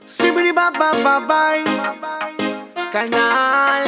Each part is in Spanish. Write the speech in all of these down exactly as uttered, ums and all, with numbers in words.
Sibiri ba ba ba bye. Canal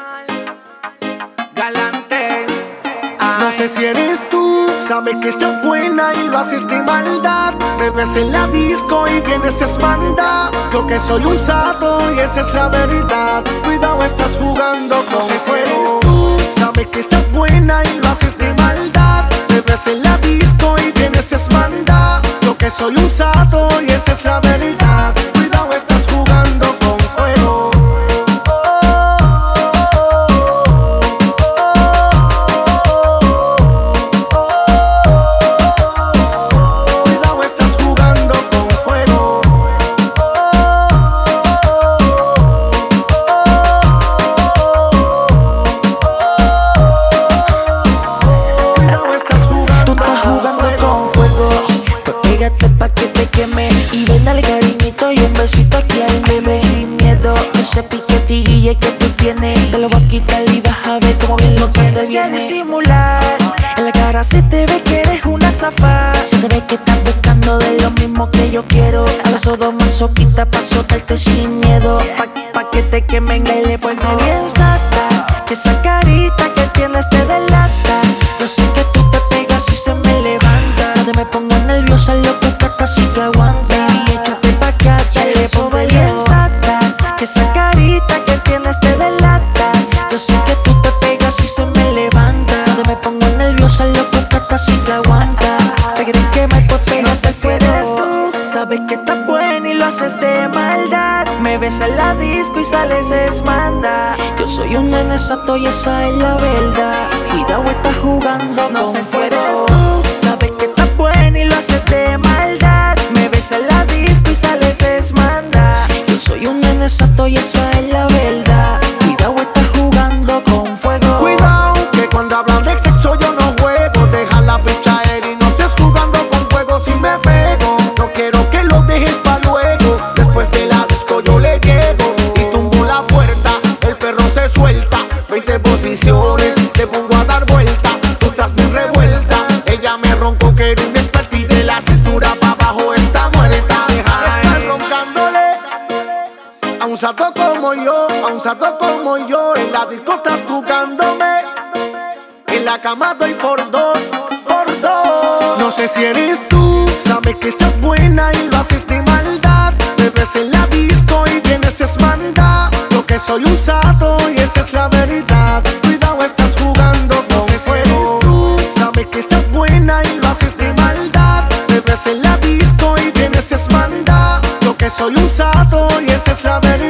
Galante. Ay. No sé si eres tú, sabes que estás buena y lo haces de maldad. Me ves en la disco y vienes es banda. Yo que soy un sato y esa es la verdad. Cuidado, estás jugando con no sé si eres tú, sabes que estás buena y lo haces de maldad. Me ves en la disco y vienes es banda. Yo que soy un sato y esa es la verdad. Cuidado, estás jugando con fuego. Pa' que te queme y ven, dale cariñito y un besito aquí al meme. Sin miedo, ese piquetilla que tú tienes te lo voy a quitar y vas a ver cómo bien lo que te viene. Que disimular, en la cara se te ve que eres una zafá. Se te ve que estás buscando de lo mismo que yo quiero. A los ojos masoquista pa' soltarte sin miedo. Pa', pa que te quemen y le ponte bien sata. Que esa carita que tienes te delata. Yo sé que tú te pegas y se me levanta. No te me pongas nerviosa, loco, así que aguanta. Baby, échate pa' acá, dale ponte bien sata. Que esa carita que tienes te delata. Yo sé que tú te pegas y se me levanta. No te me pongas nerviosa, loco, así que aguanta. Te quieren quemar pues pero no sé si eres tú. Sabes que estás buena y lo haces de maldad. Me ves en la disco y sales es manda. Yo soy un nene sato y esa es la verdad. Cuidado, estás jugando no con sé si eres tú. Sabes que estás buena y lo haces de maldad. Me ves en la disco y sales es manda. Yo soy un nene sato y esa es la verdad. Cuidado, estás jugando con fuego. Cuidado, que cuando hablan de sexo yo no juego. Deja la picha y no estés jugando con fuego si me pego. No quiero que lo dejes pa' luego. Después de la disco yo le llego y tumbo la puerta. El perro se suelta. Veinte posiciones, te pongo a dar vuelta. Tú estás bien revuelta. Ella me roncó que era un experto y de la cintura pa' abajo está muerta. Deja de estar roncándole a un sato como yo, a un sato como yo. En la disco estás jugándome. En la cama doy por dos, por dos. No sé si eres tú, sabes que estás buena y lo haces de maldad. Me ves en la disco y vienes es banda. Yo que soy un sato y esa es la verdad. Cuidado, estás jugando con no sé si eres tú, sabes que estás buena y lo haces de maldad. Me ves en la disco y vienes es banda. Yo que soy un sato y esa es la verdad.